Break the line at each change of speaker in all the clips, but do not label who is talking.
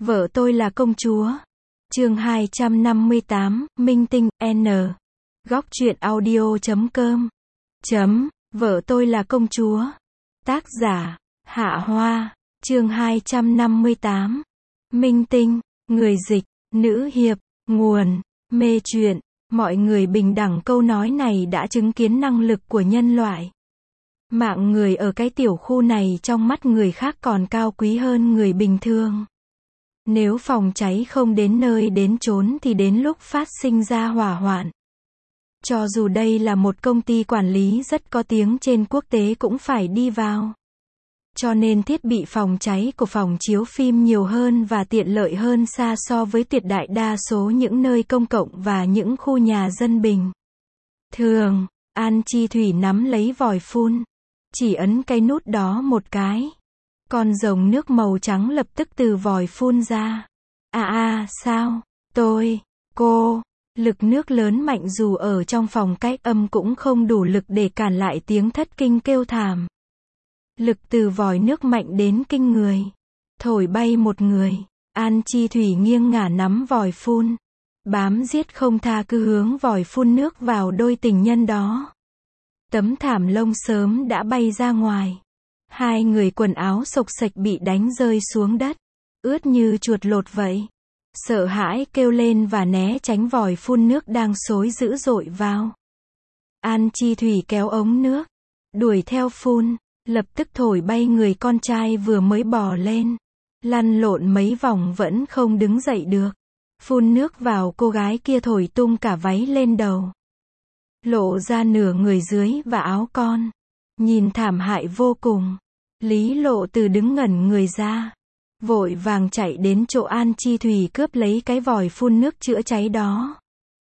Vợ tôi là công chúa. Chương 258, Minh Tinh, N. Góc truyện audio.com. Vợ tôi là công chúa. Tác giả, Hạ Hoa. Chương 258. Minh Tinh, người dịch, nữ hiệp, nguồn, mê truyện. Mọi người bình đẳng. Câu nói này đã chứng kiến năng lực của nhân loại. Mạng người ở cái tiểu khu này trong mắt người khác còn cao quý hơn người bình thường. Nếu phòng cháy không đến nơi đến chốn thì đến lúc phát sinh ra hỏa hoạn. Cho dù đây là một công ty quản lý rất có tiếng trên quốc tế cũng phải đi vào. Cho nên thiết bị phòng cháy của phòng chiếu phim nhiều hơn và tiện lợi hơn xa so với tuyệt đại đa số những nơi công cộng và những khu nhà dân bình thường. An Chi Thủy nắm lấy vòi phun, chỉ ấn cái nút đó một cái. Con rồng nước màu trắng lập tức từ vòi phun ra. Sao? Cô. Lực nước lớn mạnh dù ở trong phòng cách âm cũng không đủ lực để cản lại tiếng thất kinh kêu thảm. Lực từ vòi nước mạnh đến kinh người. Thổi bay một người. An Chi Thủy nghiêng ngả nắm vòi phun. Bám giết không tha cứ hướng vòi phun nước vào đôi tình nhân đó. Tấm thảm lông sớm đã bay ra ngoài. Hai người quần áo xộc xệch bị đánh rơi xuống đất. Ướt như chuột lột vậy. Sợ hãi kêu lên và né tránh vòi phun nước đang xối dữ dội vào. An Chi Thủy kéo ống nước. Đuổi theo phun. Lập tức thổi bay người con trai vừa mới bò lên. Lăn lộn mấy vòng vẫn không đứng dậy được. Phun nước vào cô gái kia thổi tung cả váy lên đầu. Lộ ra nửa người dưới và áo con. Nhìn thảm hại vô cùng. Lý Lộ Từ đứng ngẩn người ra. Vội vàng chạy đến chỗ An Chi Thủy cướp lấy cái vòi phun nước chữa cháy đó.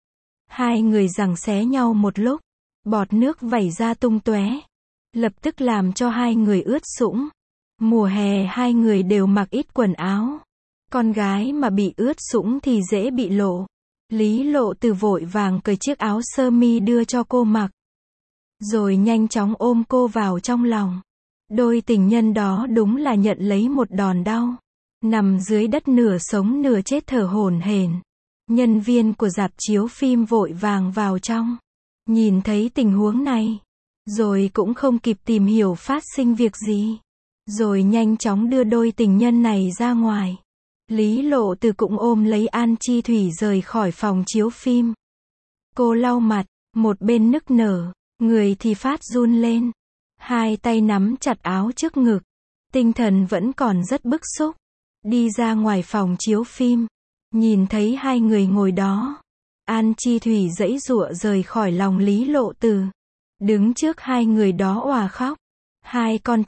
Hai người giằng xé nhau một lúc. Bọt nước vẩy ra tung tóe. Lập tức làm cho hai người ướt sũng. Mùa hè hai người đều mặc ít quần áo. Con gái mà bị ướt sũng thì dễ bị lộ. Lý Lộ Từ vội vàng cởi chiếc áo sơ mi đưa cho cô mặc. Rồi nhanh chóng ôm cô vào trong lòng. Đôi tình nhân đó đúng là nhận lấy một đòn đau. Nằm dưới đất nửa sống nửa chết thở hổn hển. Nhân viên của rạp chiếu phim vội vàng vào trong. Nhìn thấy tình huống này. Rồi cũng không kịp tìm hiểu phát sinh việc gì. Rồi nhanh chóng đưa đôi tình nhân này ra ngoài. Lý Lộ Từ cũng ôm lấy An Chi Thủy rời khỏi phòng chiếu phim. Cô lau mặt, một bên nức nở, người thì phát run lên. Hai tay nắm chặt áo trước ngực. Tinh thần vẫn còn rất bức xúc. Đi ra ngoài phòng chiếu phim. Nhìn thấy hai người ngồi đó. An Chi Thủy giãy giụa rời khỏi lòng Lý Lộ Từ. Đứng trước hai người đó òa khóc. Hai con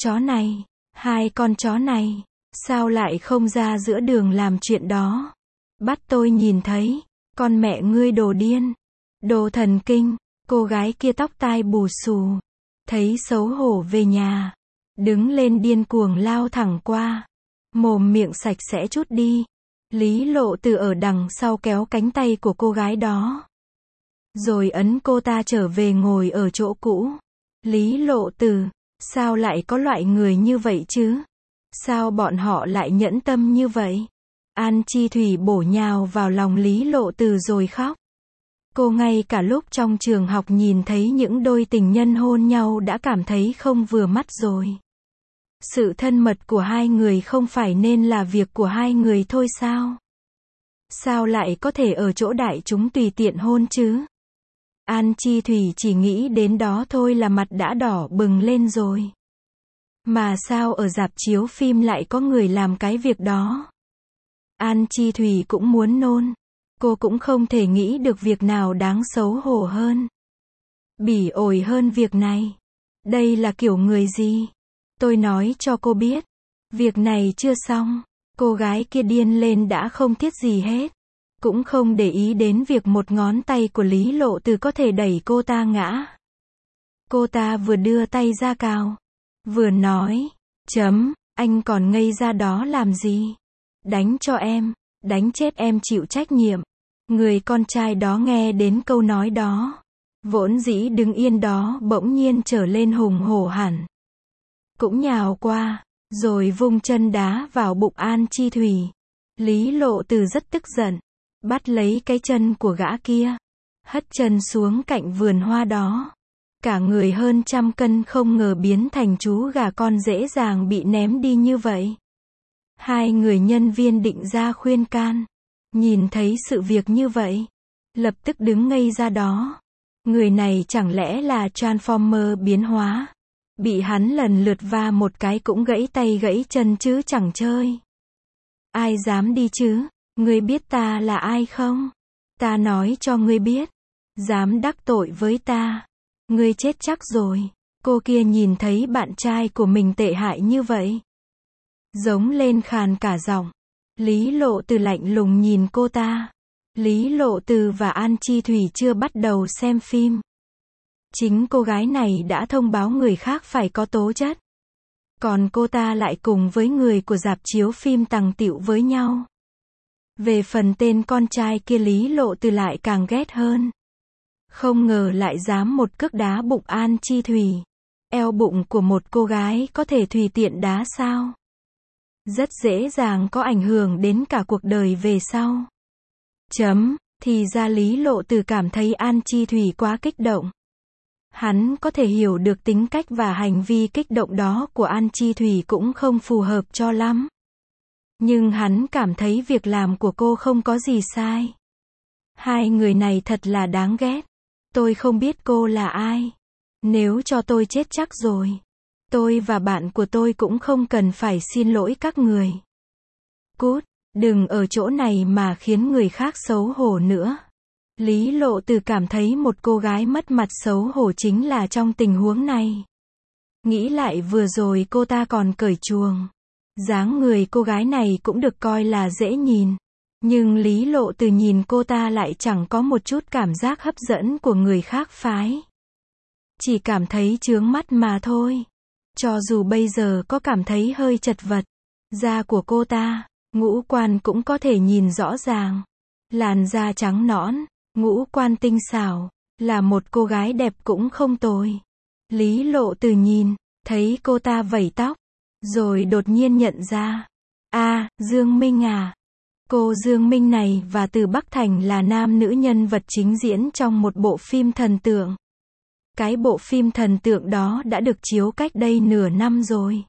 chó này. Sao lại không ra giữa đường làm chuyện đó? Bắt tôi nhìn thấy. Con mẹ ngươi đồ điên. Đồ thần kinh. Cô gái kia tóc tai bù xù. Thấy xấu hổ về nhà. Đứng lên điên cuồng lao thẳng qua. Mồm miệng sạch sẽ chút đi. Lý Lộ Từ ở đằng sau kéo cánh tay của cô gái đó. Rồi ấn cô ta trở về ngồi ở chỗ cũ. Lý Lộ Từ, sao lại có loại người như vậy chứ? Sao bọn họ lại nhẫn tâm như vậy? An Chi Thủy bổ nhào vào lòng Lý Lộ Từ rồi khóc. Cô ngay cả lúc trong trường học nhìn thấy những đôi tình nhân hôn nhau đã cảm thấy không vừa mắt rồi. Sự thân mật của hai người không phải nên là việc của hai người thôi sao? Sao lại có thể ở chỗ đại chúng tùy tiện hôn chứ? An Chi Thủy chỉ nghĩ đến đó thôi là mặt đã đỏ bừng lên rồi. Mà sao ở rạp chiếu phim lại có người làm cái việc đó? An Chi Thủy cũng muốn nôn. Cô cũng không thể nghĩ được việc nào đáng xấu hổ hơn. Bỉ ổi hơn việc này. Đây là kiểu người gì? Tôi nói cho cô biết. Việc này chưa xong. Cô gái kia điên lên đã không thiết gì hết. Cũng không để ý đến việc một ngón tay của Lý Lộ Từ có thể đẩy cô ta ngã. Cô ta vừa đưa tay ra cào. Vừa nói. Anh còn ngây ra đó làm gì? Đánh cho em. Đánh chết em chịu trách nhiệm. Người con trai đó nghe đến câu nói đó. Vốn dĩ đứng yên đó bỗng nhiên trở lên hùng hổ hẳn. Cũng nhào qua. Rồi vung chân đá vào bụng An Chi Thủy. Lý Lộ Từ rất tức giận, bắt lấy cái chân của gã kia, hất chân xuống cạnh vườn hoa đó. Cả người hơn 100 cân không ngờ biến thành chú gà con dễ dàng bị ném đi như vậy. Hai người nhân viên định ra khuyên can, nhìn thấy sự việc như vậy, lập tức đứng ngây ra đó. Người này chẳng lẽ là Transformer biến hóa? Bị hắn lần lượt va một cái cũng gãy tay gãy chân chứ chẳng chơi. Ai dám đi chứ? Ngươi biết ta là ai không? Ta nói cho ngươi biết. Dám đắc tội với ta, ngươi chết chắc rồi. Cô kia nhìn thấy bạn trai của mình tệ hại như vậy, giống lên khàn cả giọng. Lý Lộ Từ lạnh lùng nhìn cô ta. Lý Lộ Từ và An Chi Thủy chưa bắt đầu xem phim. Chính cô gái này đã thông báo người khác phải có tố chất. Còn cô ta lại cùng với người của rạp chiếu phim tằng tịu với nhau. Về phần tên con trai kia Lý Lộ Từ lại càng ghét hơn. Không ngờ lại dám một cước đá bụng An Chi Thủy. Eo bụng của một cô gái có thể tùy tiện đá sao? Rất dễ dàng có ảnh hưởng đến cả cuộc đời về sau. Thì ra Lý Lộ Từ cảm thấy An Chi Thủy quá kích động. Hắn có thể hiểu được tính cách và hành vi kích động đó của An Chi Thủy cũng không phù hợp cho lắm. Nhưng hắn cảm thấy việc làm của cô không có gì sai. Hai người này thật là đáng ghét. Tôi không biết cô là ai. Nếu cho tôi chết chắc rồi. Tôi và bạn của tôi cũng không cần phải xin lỗi các người. Cút, đừng ở chỗ này mà khiến người khác xấu hổ nữa. Lý Lộ Từ cảm thấy một cô gái mất mặt xấu hổ chính là trong tình huống này. Nghĩ lại vừa rồi cô ta còn cởi chuồng. Dáng người cô gái này cũng được coi là dễ nhìn. Nhưng Lý Lộ Từ nhìn cô ta lại chẳng có một chút cảm giác hấp dẫn của người khác phái. Chỉ cảm thấy chướng mắt mà thôi. Cho dù bây giờ có cảm thấy hơi chật vật, da của cô ta, ngũ quan cũng có thể nhìn rõ ràng. Làn da trắng nõn, ngũ quan tinh xảo, là một cô gái đẹp cũng không tồi. Lý Lộ Từ nhìn, thấy cô ta vẩy tóc, rồi đột nhiên nhận ra. Dương Minh à. Cô Dương Minh này và Từ Bắc Thành là nam nữ nhân vật chính diễn trong một bộ phim thần tượng. Cái bộ phim thần tượng đó đã được chiếu cách đây nửa năm rồi.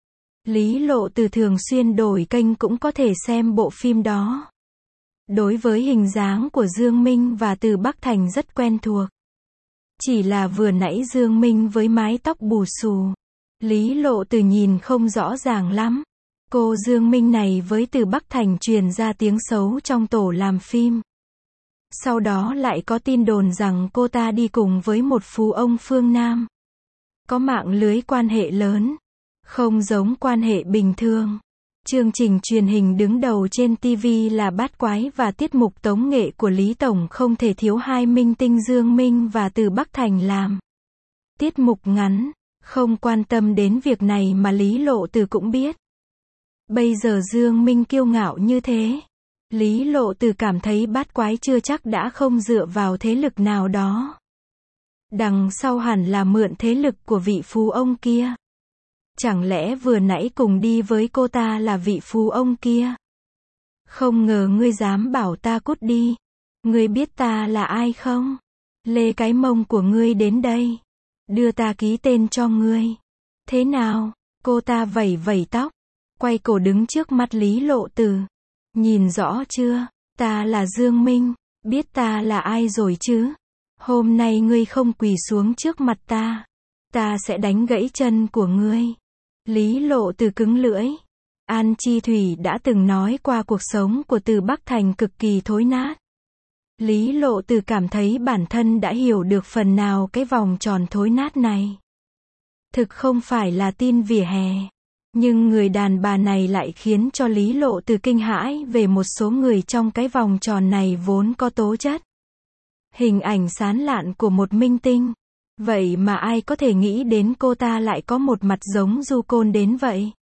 Lý Lộ Từ thường xuyên đổi kênh cũng có thể xem bộ phim đó. Đối với hình dáng của Dương Minh và Từ Bắc Thành rất quen thuộc. Chỉ là vừa nãy Dương Minh với mái tóc bù xù, Lý Lộ Từ nhìn không rõ ràng lắm. Cô Dương Minh này với Từ Bắc Thành truyền ra tiếng xấu trong tổ làm phim. Sau đó lại có tin đồn rằng cô ta đi cùng với một phú ông phương Nam. Có mạng lưới quan hệ lớn. Không giống quan hệ bình thường. Chương trình truyền hình đứng đầu trên TV là Bát Quái và tiết mục tống nghệ của Lý Tổng không thể thiếu hai minh tinh Dương Minh và Từ Bắc Thành làm. Tiết mục ngắn, không quan tâm đến việc này mà Lý Lộ Từ cũng biết. Bây giờ Dương Minh kiêu ngạo như thế. Lý Lộ Từ cảm thấy Bát Quái chưa chắc đã không dựa vào thế lực nào đó. Đằng sau hẳn là mượn thế lực của vị phú ông kia. Chẳng lẽ vừa nãy cùng đi với cô ta là vị phú ông kia? Không ngờ ngươi dám bảo ta cút đi. Ngươi biết ta là ai không? Lê cái mông của ngươi đến đây. Đưa ta ký tên cho ngươi. Thế nào? Cô ta vẩy vẩy tóc, quay cổ đứng trước mắt Lý Lộ Từ. Nhìn rõ chưa? Ta là Dương Minh. Biết ta là ai rồi chứ? Hôm nay ngươi không quỳ xuống trước mặt ta sẽ đánh gãy chân của ngươi. Lý Lộ Từ cứng lưỡi. An Chi Thủy đã từng nói qua cuộc sống của Từ Bắc Thành cực kỳ thối nát. Lý Lộ Từ cảm thấy bản thân đã hiểu được phần nào cái vòng tròn thối nát này. Thực không phải là tin vỉa hè. Nhưng người đàn bà này lại khiến cho Lý Lộ Từ kinh hãi về một số người trong cái vòng tròn này vốn có tố chất. Hình ảnh sáng lạn của một minh tinh. Vậy mà ai có thể nghĩ đến cô ta lại có một mặt giống Du Côn đến vậy?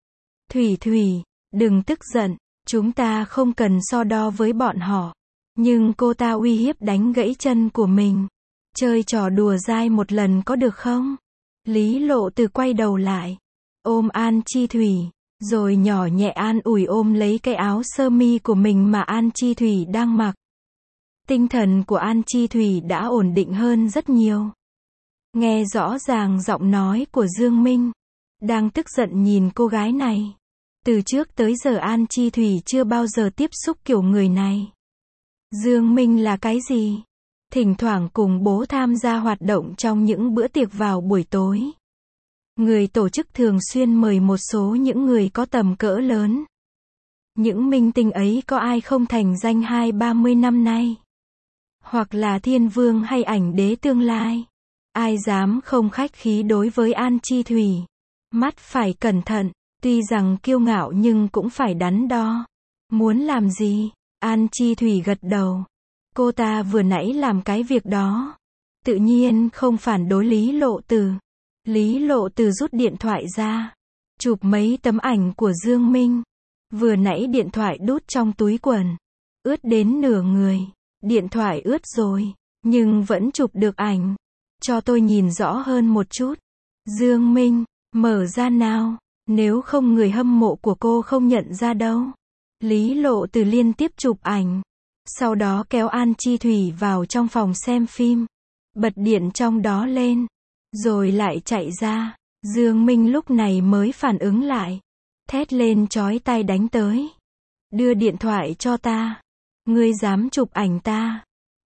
Thủy, đừng tức giận, chúng ta không cần so đo với bọn họ. Nhưng cô ta uy hiếp đánh gãy chân của mình. Chơi trò đùa dai một lần có được không? Lý Lộ Từ quay đầu lại, ôm An Chi Thủy. Rồi nhỏ nhẹ an ủi ôm lấy cái áo sơ mi của mình mà An Chi Thủy đang mặc. Tinh thần của An Chi Thủy đã ổn định hơn rất nhiều. Nghe rõ ràng giọng nói của Dương Minh. Đang tức giận nhìn cô gái này. Từ trước tới giờ An Chi Thủy chưa bao giờ tiếp xúc kiểu người này. Dương Minh là cái gì? Thỉnh thoảng cùng bố tham gia hoạt động trong những bữa tiệc vào buổi tối. Người tổ chức thường xuyên mời một số những người có tầm cỡ lớn. Những minh tinh ấy có ai không thành danh 20-30 năm nay? Hoặc là thiên vương hay ảnh đế tương lai? Ai dám không khách khí đối với An Chi Thủy? Mắt phải cẩn thận, tuy rằng kiêu ngạo nhưng cũng phải đắn đo. Muốn làm gì? An Chi Thủy gật đầu. Cô ta vừa nãy làm cái việc đó. Tự nhiên không phản đối Lý Lộ Từ. Lý Lộ Từ rút điện thoại ra. Chụp mấy tấm ảnh của Dương Minh. Vừa nãy điện thoại đút trong túi quần. Ướt đến nửa người. Điện thoại ướt rồi. Nhưng vẫn chụp được ảnh. Cho tôi nhìn rõ hơn một chút. Dương Minh, mở ra nào. Nếu không người hâm mộ của cô không nhận ra đâu. Lý Lộ Từ liên tiếp chụp ảnh. Sau đó kéo An Chi Thủy vào trong phòng xem phim. Bật điện trong đó lên. Rồi lại chạy ra. Dương Minh lúc này mới phản ứng lại. Thét lên chói tai đánh tới. Đưa điện thoại cho ta. Ngươi dám chụp ảnh ta.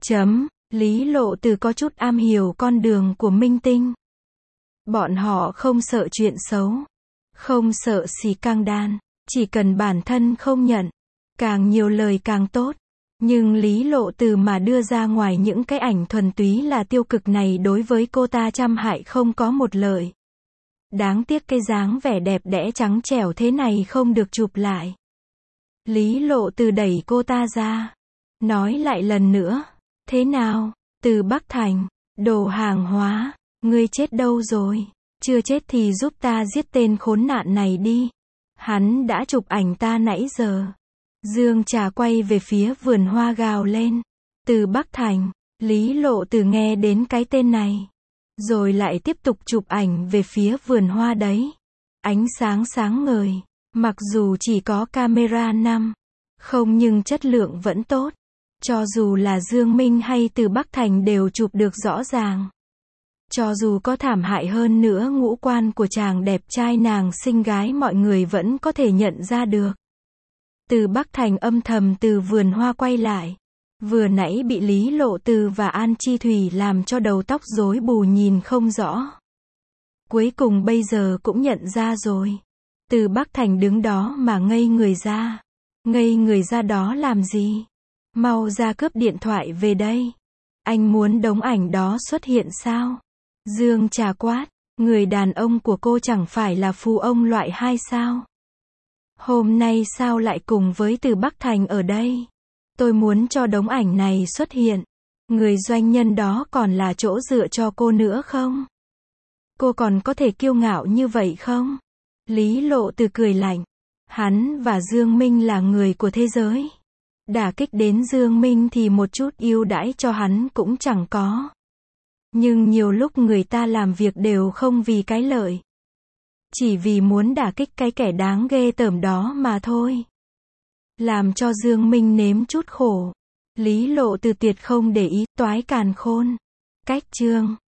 Lý Lộ Từ có chút am hiểu con đường của minh tinh. Bọn họ không sợ chuyện xấu. Không sợ xì căng đan. Chỉ cần bản thân không nhận. Càng nhiều lời càng tốt. Nhưng Lý Lộ Từ mà đưa ra ngoài những cái ảnh thuần túy là tiêu cực này đối với cô ta trăm hại không có một lợi. Đáng tiếc cái dáng vẻ đẹp đẽ trắng trẻo thế này không được chụp lại. Lý Lộ Từ đẩy cô ta ra. Nói lại lần nữa. Thế nào? Từ Bắc Thành. Đồ hàng hóa. Ngươi chết đâu rồi? Chưa chết thì giúp ta giết tên khốn nạn này đi. Hắn đã chụp ảnh ta nãy giờ. Dương Trà quay về phía vườn hoa gào lên. Từ Bắc Thành. Lý Lộ Từ nghe đến cái tên này. Rồi lại tiếp tục chụp ảnh về phía vườn hoa đấy. Ánh sáng sáng ngời. Mặc dù chỉ có camera 5. Không nhưng chất lượng vẫn tốt. Cho dù là Dương Minh hay Từ Bắc Thành đều chụp được rõ ràng. Cho dù có thảm hại hơn nữa ngũ quan của chàng đẹp trai nàng xinh gái mọi người vẫn có thể nhận ra được. Từ Bắc Thành âm thầm từ vườn hoa quay lại. Vừa nãy bị Lý Lộ Từ và An Chi Thủy làm cho đầu tóc rối bù nhìn không rõ. Cuối cùng bây giờ cũng nhận ra rồi. Từ Bắc Thành đứng đó mà ngây người ra. Ngây người ra đó làm gì? Mau ra cướp điện thoại về đây. Anh muốn đống ảnh đó xuất hiện sao? Dương Trà quát. Người đàn ông của cô chẳng phải là phú ông loại 2 sao? Hôm nay sao lại cùng với Từ Bắc Thành ở đây? Tôi muốn cho đống ảnh này xuất hiện. Người doanh nhân đó còn là chỗ dựa cho cô nữa không? Cô còn có thể kiêu ngạo như vậy không? Lý Lộ Từ cười lạnh. Hắn và Dương Minh là người của thế giới. Đả kích đến Dương Minh thì một chút ưu đãi cho hắn cũng chẳng có. Nhưng nhiều lúc người ta làm việc đều không vì cái lợi. Chỉ vì muốn đả kích cái kẻ đáng ghê tởm đó mà thôi. Làm cho Dương Minh nếm chút khổ. Lý Lộ Từ tuyệt không để ý, toái càn khôn. Cách chương